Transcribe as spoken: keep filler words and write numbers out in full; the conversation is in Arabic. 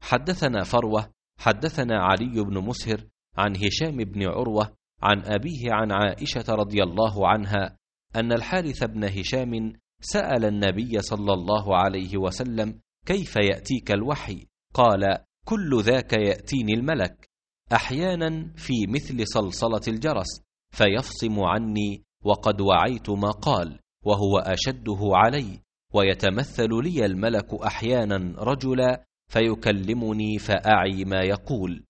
حدثنا فروة حدثنا علي بن مسهر عن هشام بن عروة عن أبيه عن عائشة رضي الله عنها أن الحارث بن هشام سأل النبي صلى الله عليه وسلم: كيف يأتيك الوحي؟ قال: كل ذاك يأتيني الملك، أحيانا في مثل صلصلة الجرس، فيفصم عني وقد وعيت ما قال وهو أشده علي، ويتمثل لي الملك أحيانا رجلا فيكلمني فأعي ما يقول،